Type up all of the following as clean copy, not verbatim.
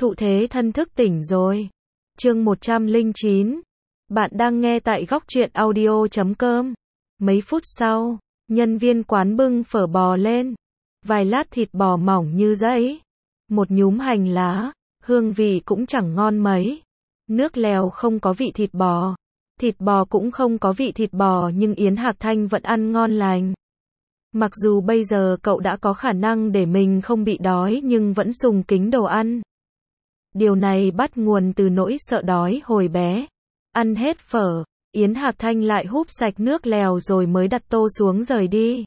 Thụ thế thân thức tỉnh rồi. Chương 109. Bạn đang nghe tại góc truyện audio.com. Mấy phút sau, nhân viên quán bưng phở bò lên. Vài lát thịt bò mỏng như giấy. Một nhúm hành lá, hương vị cũng chẳng ngon mấy. Nước lèo không có vị thịt bò. Thịt bò cũng không có vị thịt bò, nhưng Yến Hạc Thanh vẫn ăn ngon lành. Mặc dù bây giờ cậu đã có khả năng để mình không bị đói, nhưng vẫn sùng kính đồ ăn. Điều này bắt nguồn từ nỗi sợ đói hồi bé. Ăn hết phở, Yến Hạc Thanh lại húp sạch nước lèo rồi mới đặt tô xuống rời đi.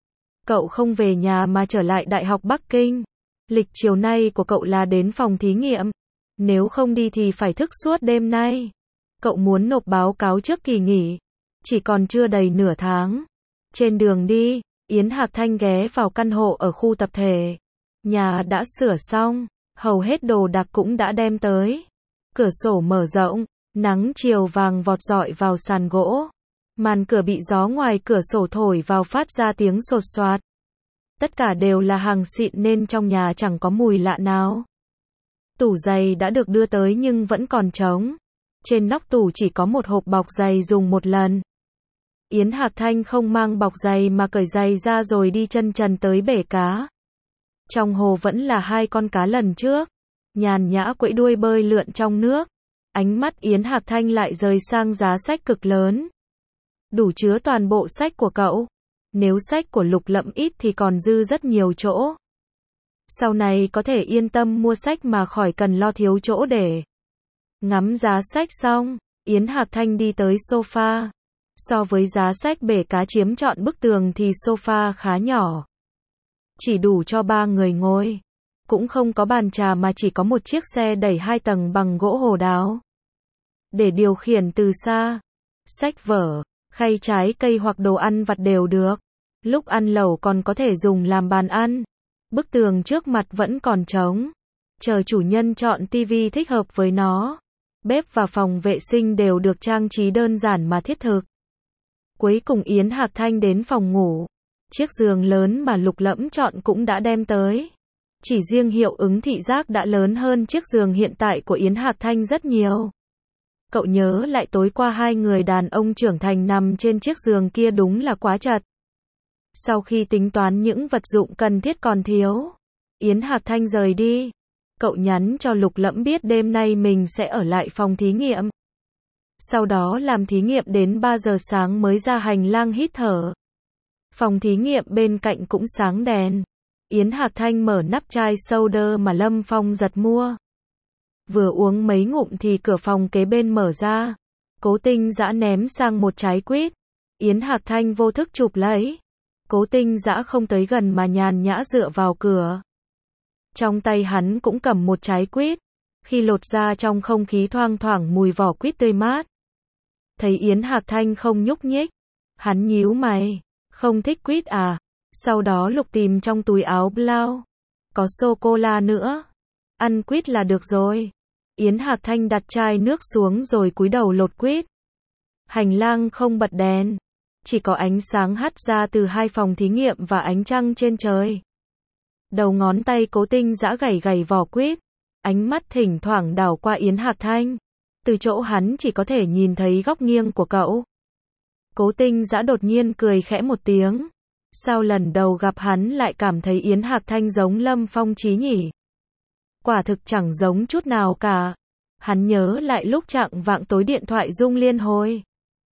Cậu không về nhà mà trở lại Đại học Bắc Kinh. Lịch chiều nay của cậu là đến phòng thí nghiệm. Nếu không đi thì phải thức suốt đêm nay. Cậu muốn nộp báo cáo trước kỳ nghỉ. Chỉ còn chưa đầy nửa tháng. Trên đường đi, Yến Hạc Thanh ghé vào căn hộ ở khu tập thể. Nhà đã sửa xong, hầu hết đồ đạc cũng đã đem tới. Cửa sổ mở rộng, nắng chiều vàng vọt rọi vào sàn gỗ. Màn cửa bị gió ngoài cửa sổ thổi vào phát ra tiếng xột xoạt. Tất cả đều là hàng xịn nên trong nhà chẳng có mùi lạ nào. Tủ giày đã được đưa tới nhưng vẫn còn trống. Trên nóc tủ chỉ có một hộp bọc giày dùng một lần. Yến Hạc Thanh không mang bọc giày mà cởi giày ra rồi đi chân trần tới bể cá. Trong hồ vẫn là hai con cá lần trước. Nhàn nhã quẫy đuôi bơi lượn trong nước. Ánh mắt Yến Hạc Thanh lại rời sang giá sách cực lớn. Đủ chứa toàn bộ sách của cậu. Nếu sách của Lục Lẫm ít thì còn dư rất nhiều chỗ. Sau này có thể yên tâm mua sách mà khỏi cần lo thiếu chỗ để. Ngắm giá sách xong, Yến Hạc Thanh đi tới sofa. So với giá sách bể cá chiếm trọn bức tường thì sofa khá nhỏ. Chỉ đủ cho 3 người ngồi. Cũng không có bàn trà mà chỉ có một chiếc xe đẩy 2 tầng bằng gỗ hồ đào. Để điều khiển từ xa. Sách vở, khay trái cây hoặc đồ ăn vặt đều được. Lúc ăn lẩu còn có thể dùng làm bàn ăn. Bức tường trước mặt vẫn còn trống. Chờ chủ nhân chọn tivi thích hợp với nó. Bếp và phòng vệ sinh đều được trang trí đơn giản mà thiết thực. Cuối cùng Yến Hạc Thanh đến phòng ngủ. Chiếc giường lớn mà Lục Lẫm chọn cũng đã đem tới. Chỉ riêng hiệu ứng thị giác đã lớn hơn chiếc giường hiện tại của Yến Hạc Thanh rất nhiều. Cậu nhớ lại tối qua hai người đàn ông trưởng thành nằm trên chiếc giường kia đúng là quá chật. Sau khi tính toán những vật dụng cần thiết còn thiếu, Yến Hạc Thanh rời đi. Cậu nhắn cho Lục Lẫm biết đêm nay mình sẽ ở lại phòng thí nghiệm. Sau đó làm thí nghiệm đến 3 giờ sáng mới ra hành lang hít thở. Phòng thí nghiệm bên cạnh cũng sáng đèn. Yến Hạc Thanh mở nắp chai soda mà Lâm Phong giật mua. Vừa uống mấy ngụm thì cửa phòng kế bên mở ra. Cố Tinh Dã ném sang một trái quýt. Yến Hạc Thanh vô thức chụp lấy. Cố Tinh Dã không tới gần mà nhàn nhã dựa vào cửa. Trong tay hắn cũng cầm một trái quýt. Khi lột ra trong không khí thoang thoảng mùi vỏ quýt tươi mát. Thấy Yến Hạc Thanh không nhúc nhích. Hắn nhíu mày. Không thích quýt à? Sau đó lục tìm trong túi áo blau. Có sô-cô-la nữa. Ăn quýt là được rồi. Yến Hạc Thanh đặt chai nước xuống rồi cúi đầu lột quýt. Hành lang không bật đèn. Chỉ có ánh sáng hắt ra từ hai phòng thí nghiệm và ánh trăng trên trời. Đầu ngón tay Cố Tinh Dã gảy gảy vỏ quýt. Ánh mắt thỉnh thoảng đảo qua Yến Hạc Thanh. Từ chỗ hắn chỉ có thể nhìn thấy góc nghiêng của cậu. Cố Tinh Dã đột nhiên cười khẽ một tiếng. Sao lần đầu gặp hắn lại cảm thấy Yến Hạc Thanh giống Lâm Phong Chí nhỉ? Quả thực chẳng giống chút nào cả. Hắn nhớ lại lúc chạng vạng tối điện thoại rung liên hồi.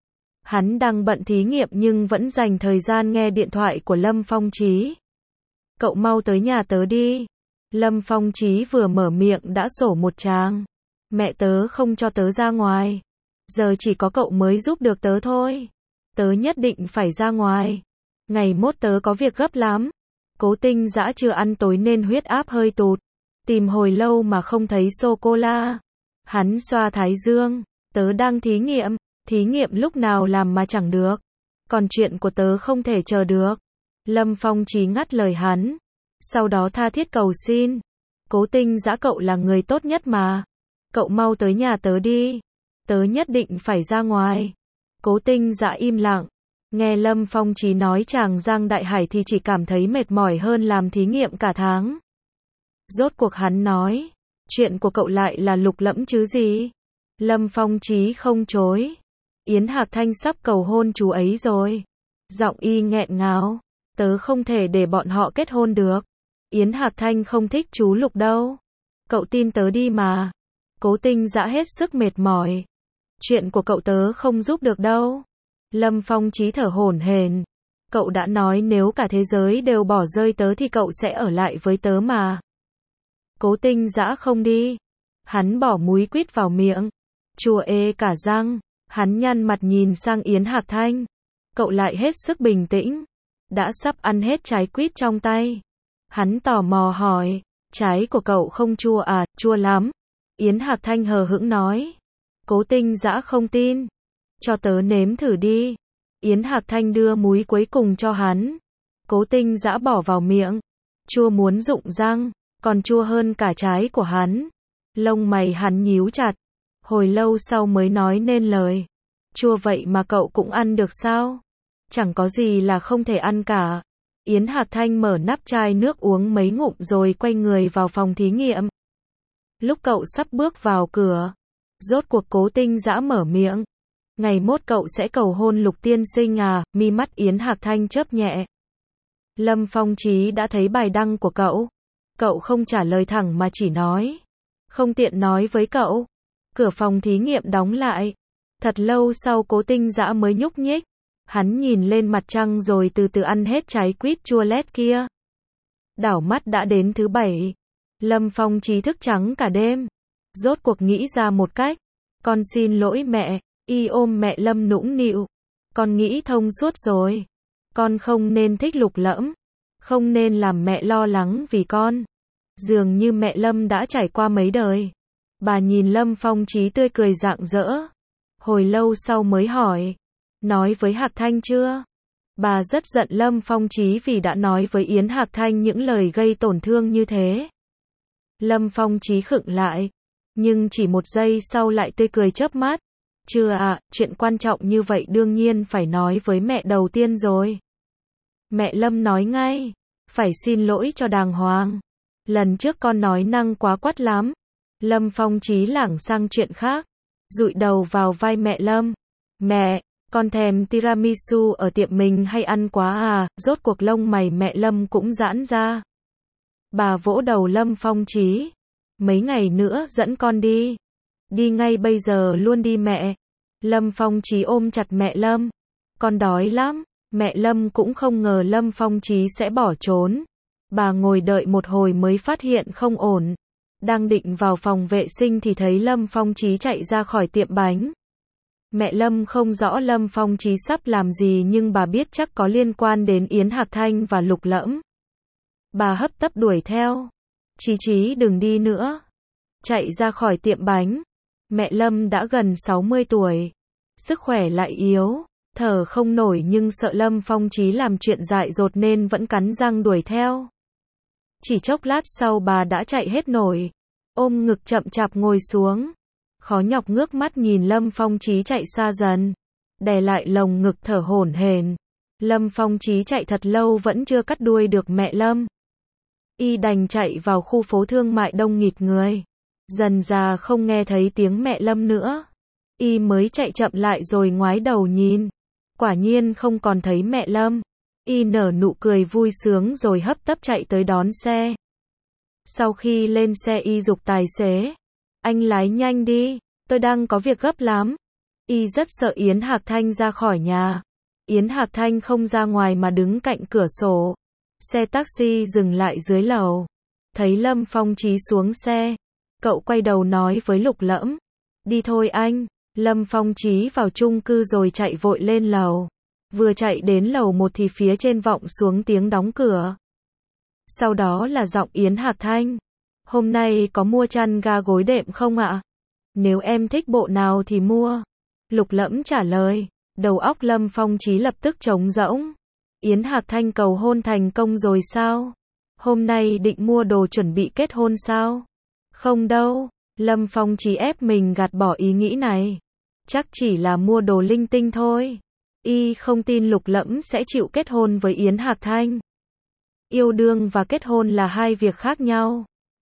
Hắn đang bận thí nghiệm nhưng vẫn dành thời gian nghe điện thoại của Lâm Phong Chí. Cậu mau tới nhà tớ đi. Lâm Phong Chí vừa mở miệng đã sổ một tràng. Mẹ tớ không cho tớ ra ngoài. Giờ chỉ có cậu mới giúp được tớ thôi. Tớ nhất định phải ra ngoài. Ngày mốt tớ có việc gấp lắm. Cố Tinh Dã chưa ăn tối nên huyết áp hơi tụt. Tìm hồi lâu mà không thấy sô-cô-la. Hắn xoa thái dương. Tớ đang thí nghiệm lúc nào làm mà chẳng được. Còn chuyện của tớ không thể chờ được. Lâm Phong Chí ngắt lời hắn. Sau đó tha thiết cầu xin. Cố Tinh Dã cậu là người tốt nhất mà. Cậu mau tới nhà tớ đi. Tớ nhất định phải ra ngoài. Cố Tinh Dã im lặng. Nghe Lâm Phong Chí nói chàng Giang Đại Hải thì chỉ cảm thấy mệt mỏi hơn làm thí nghiệm cả tháng. Rốt cuộc hắn nói. Chuyện của cậu lại là Lục Lẫm chứ gì? Lâm Phong Chí không chối. Yến Hạc Thanh sắp cầu hôn chú ấy rồi. Giọng y nghẹn ngào. Tớ không thể để bọn họ kết hôn được. Yến Hạc Thanh không thích chú Lục đâu. Cậu tin tớ đi mà. Cố Tinh Dã hết sức mệt mỏi. Chuyện của cậu tớ không giúp được đâu. Lâm Phong Chí thở hổn hển. Cậu đã nói nếu cả thế giới đều bỏ rơi tớ thì cậu sẽ ở lại với tớ mà. Cố Tinh Dã không đi. Hắn bỏ múi quýt vào miệng. Chua ê cả răng. Hắn nhăn mặt nhìn sang Yến Hạc Thanh. Cậu lại hết sức bình tĩnh. Đã sắp ăn hết trái quýt trong tay. Hắn tò mò hỏi. Trái của cậu không chua à? Chua lắm. Yến Hạc Thanh hờ hững nói. Cố Tinh Dã không tin. Cho tớ nếm thử đi. Yến Hạc Thanh đưa múi cuối cùng cho hắn. Cố Tinh Dã bỏ vào miệng. Chua muốn rụng răng. Còn chua hơn cả trái của hắn. Lông mày hắn nhíu chặt. Hồi lâu sau mới nói nên lời. Chua vậy mà cậu cũng ăn được sao? Chẳng có gì là không thể ăn cả. Yến Hạc Thanh mở nắp chai nước uống mấy ngụm rồi quay người vào phòng thí nghiệm. Lúc cậu sắp bước vào cửa, rốt cuộc Cố Tinh Dã mở miệng. Ngày mốt cậu sẽ cầu hôn Lục tiên sinh à? Mi mắt Yến Hạc Thanh chớp nhẹ. Lâm Phong Chí đã thấy bài đăng của cậu. Cậu không trả lời thẳng mà chỉ nói. Không tiện nói với cậu. Cửa phòng thí nghiệm đóng lại. Thật lâu sau Cố Tinh Dã mới nhúc nhích. Hắn nhìn lên mặt trăng rồi từ từ ăn hết trái quýt chua lét kia. Đảo mắt đã đến thứ 7. Lâm Phong Chí thức trắng cả đêm. Rốt cuộc nghĩ ra một cách. Con xin lỗi mẹ. Y ôm mẹ Lâm nũng nịu. Con nghĩ thông suốt rồi. Con không nên thích Lục Lẫm. Không nên làm mẹ lo lắng vì con. Dường như mẹ Lâm đã trải qua mấy đời. Bà nhìn Lâm Phong Chí tươi cười rạng rỡ. Hồi lâu sau mới hỏi. Nói với Hạc Thanh chưa? Bà rất giận Lâm Phong Chí vì đã nói với Yến Hạc Thanh những lời gây tổn thương như thế. Lâm Phong Chí khựng lại. Nhưng chỉ một giây sau lại tươi cười chớp mắt. Chưa ạ, chuyện quan trọng như vậy đương nhiên phải nói với mẹ đầu tiên rồi. Mẹ Lâm nói ngay. Phải xin lỗi cho đàng hoàng. Lần trước con nói năng quá quắt lắm. Lâm Phong Chí lảng sang chuyện khác. Dụi đầu vào vai mẹ Lâm. Mẹ, con thèm tiramisu ở tiệm mình hay ăn quá à? Rốt cuộc lông mày mẹ Lâm cũng giãn ra. Bà vỗ đầu Lâm Phong Chí. Mấy ngày nữa dẫn con đi. Đi ngay bây giờ luôn đi mẹ. Lâm Phong Chí ôm chặt mẹ Lâm. Con đói lắm. Mẹ Lâm cũng không ngờ Lâm Phong Chí sẽ bỏ trốn. Bà ngồi đợi một hồi mới phát hiện không ổn. Đang định vào phòng vệ sinh thì thấy Lâm Phong Chí chạy ra khỏi tiệm bánh. Mẹ Lâm không rõ Lâm Phong Chí sắp làm gì nhưng bà biết chắc có liên quan đến Yến Hạc Thanh và Lục Lẫm. Bà hấp tấp đuổi theo. Chí Chí đừng đi nữa. Chạy ra khỏi tiệm bánh. Mẹ Lâm đã gần 60 tuổi. Sức khỏe lại yếu. Thở không nổi nhưng sợ Lâm Phong Chí làm chuyện dại dột nên vẫn cắn răng đuổi theo. Chỉ chốc lát sau bà đã chạy hết nổi. Ôm ngực chậm chạp ngồi xuống. Khó nhọc ngước mắt nhìn Lâm Phong Chí chạy xa dần. Đè lại lồng ngực thở hổn hển. Lâm Phong Chí chạy thật lâu vẫn chưa cắt đuôi được mẹ Lâm. Y đành chạy vào khu phố thương mại đông nghịt người. Dần già không nghe thấy tiếng mẹ Lâm nữa. Y mới chạy chậm lại rồi ngoái đầu nhìn. Quả nhiên không còn thấy mẹ Lâm. Y nở nụ cười vui sướng rồi hấp tấp chạy tới đón xe. Sau khi lên xe Y giục tài xế. Anh lái nhanh đi, tôi đang có việc gấp lắm. Y rất sợ Yến Hạc Thanh ra khỏi nhà. Yến Hạc Thanh không ra ngoài mà đứng cạnh cửa sổ. Xe taxi dừng lại dưới lầu. Thấy Lâm Phong Chí xuống xe. Cậu quay đầu nói với Lục Lẫm. Đi thôi anh. Lâm Phong Chí vào chung cư rồi chạy vội lên lầu. Vừa chạy đến lầu 1 thì phía trên vọng xuống tiếng đóng cửa. Sau đó là giọng Yến Hạc Thanh. Hôm nay có mua chăn ga gối đệm không ạ? Nếu em thích bộ nào thì mua. Lục Lẫm trả lời. Đầu óc Lâm Phong Chí lập tức trống rỗng. Yến Hạc Thanh cầu hôn thành công rồi sao? Hôm nay định mua đồ chuẩn bị kết hôn sao? Không đâu. Lâm Phong Chí ép mình gạt bỏ ý nghĩ này. Chắc chỉ là mua đồ linh tinh thôi. Y không tin Lục Lẫm sẽ chịu kết hôn với Yến Hạc Thanh. Yêu đương và kết hôn là hai việc khác nhau.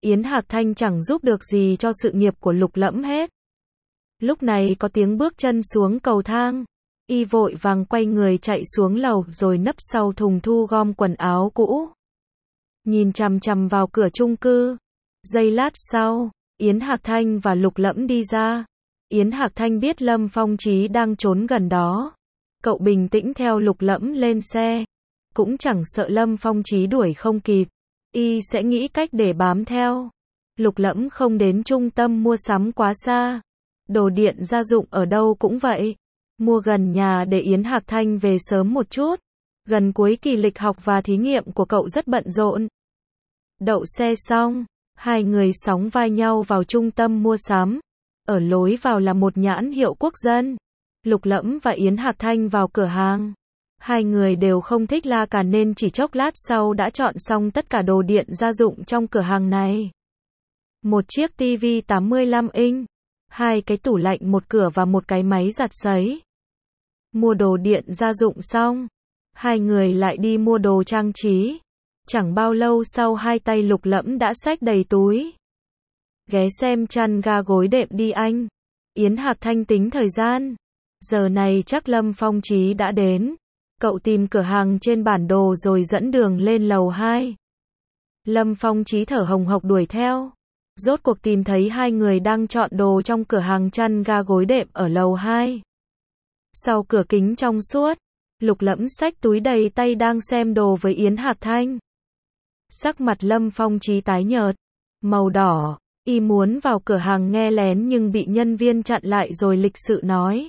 Yến Hạc Thanh chẳng giúp được gì cho sự nghiệp của Lục Lẫm hết. Lúc này có tiếng bước chân xuống cầu thang. Y vội vàng quay người chạy xuống lầu rồi nấp sau thùng thu gom quần áo cũ. Nhìn chằm chằm vào cửa chung cư. Giây lát sau, Yến Hạc Thanh và Lục Lẫm đi ra. Yến Hạc Thanh biết Lâm Phong Chí đang trốn gần đó. Cậu bình tĩnh theo Lục Lẫm lên xe. Cũng chẳng sợ Lâm Phong Chí đuổi không kịp. Y sẽ nghĩ cách để bám theo. Lục Lẫm không đến trung tâm mua sắm quá xa. Đồ điện gia dụng ở đâu cũng vậy. Mua gần nhà để Yến Hạc Thanh về sớm một chút. Gần cuối kỳ lịch học và thí nghiệm của cậu rất bận rộn. Đậu xe xong, hai người sóng vai nhau vào trung tâm mua sắm. Ở lối vào là một nhãn hiệu quốc dân. Lục Lẫm và Yến Hạc Thanh vào cửa hàng. Hai người đều không thích la cả nên chỉ chốc lát sau đã chọn xong tất cả đồ điện gia dụng trong cửa hàng này. Một chiếc TV 85 inch, hai cái tủ lạnh, một cửa và một cái máy giặt sấy. Mua đồ điện gia dụng xong, hai người lại đi mua đồ trang trí. Chẳng bao lâu sau hai tay Lục Lẫm đã xách đầy túi. Ghé xem chăn ga gối đệm đi anh. Yến Hạc Thanh tính thời gian. Giờ này chắc Lâm Phong Chí đã đến. Cậu tìm cửa hàng trên bản đồ rồi dẫn đường lên lầu 2. Lâm Phong Chí thở hồng hộc đuổi theo. Rốt cuộc tìm thấy hai người đang chọn đồ trong cửa hàng chăn ga gối đệm ở lầu 2. Sau cửa kính trong suốt, Lục Lẫm xách túi đầy tay đang xem đồ với Yến Hạc Thanh. Sắc mặt Lâm Phong Chí tái nhợt, màu đỏ. Y muốn vào cửa hàng nghe lén nhưng bị nhân viên chặn lại rồi lịch sự nói.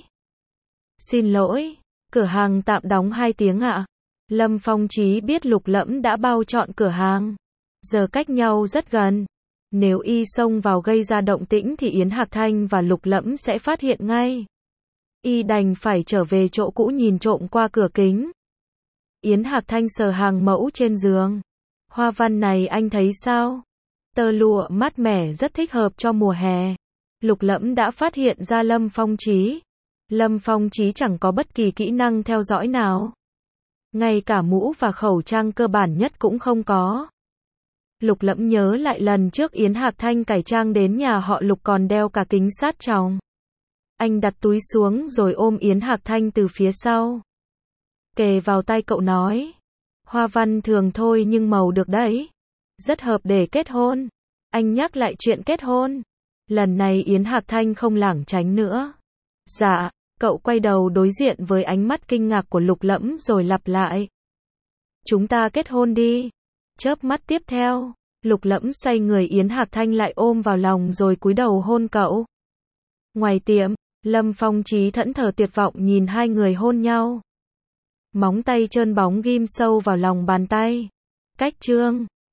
Xin lỗi, cửa hàng tạm đóng 2 tiếng ạ. Lâm Phong Chí biết Lục Lẫm đã bao chọn cửa hàng. Giờ cách nhau rất gần. Nếu y xông vào gây ra động tĩnh thì Yến Hạc Thanh và Lục Lẫm sẽ phát hiện ngay. Y đành phải trở về chỗ cũ nhìn trộm qua cửa kính. Yến Hạc Thanh sờ hàng mẫu trên giường. Hoa văn này anh thấy sao? Tơ lụa mát mẻ rất thích hợp cho mùa hè. Lục Lẫm đã phát hiện ra Lâm Phong Chí. Lâm Phong Chí chẳng có bất kỳ kỹ năng theo dõi nào. Ngay cả mũ và khẩu trang cơ bản nhất cũng không có. Lục Lẫm nhớ lại lần trước Yến Hạc Thanh cải trang đến nhà họ Lục còn đeo cả kính sát tròng. Anh đặt túi xuống rồi ôm Yến Hạc Thanh từ phía sau. Kề vào tay cậu nói. Hoa văn thường thôi nhưng màu được đấy. Rất hợp để kết hôn. Anh nhắc lại chuyện kết hôn. Lần này Yến Hạc Thanh không lảng tránh nữa. Dạ, cậu quay đầu đối diện với ánh mắt kinh ngạc của Lục Lẫm rồi lặp lại. Chúng ta kết hôn đi. Chớp mắt tiếp theo, Lục Lẫm xoay người Yến Hạc Thanh lại ôm vào lòng rồi cúi đầu hôn cậu. Ngoài tiệm, Lâm Phong Chí thẫn thờ tuyệt vọng nhìn hai người hôn nhau. Móng tay trơn bóng ghim sâu vào lòng bàn tay. Cách chương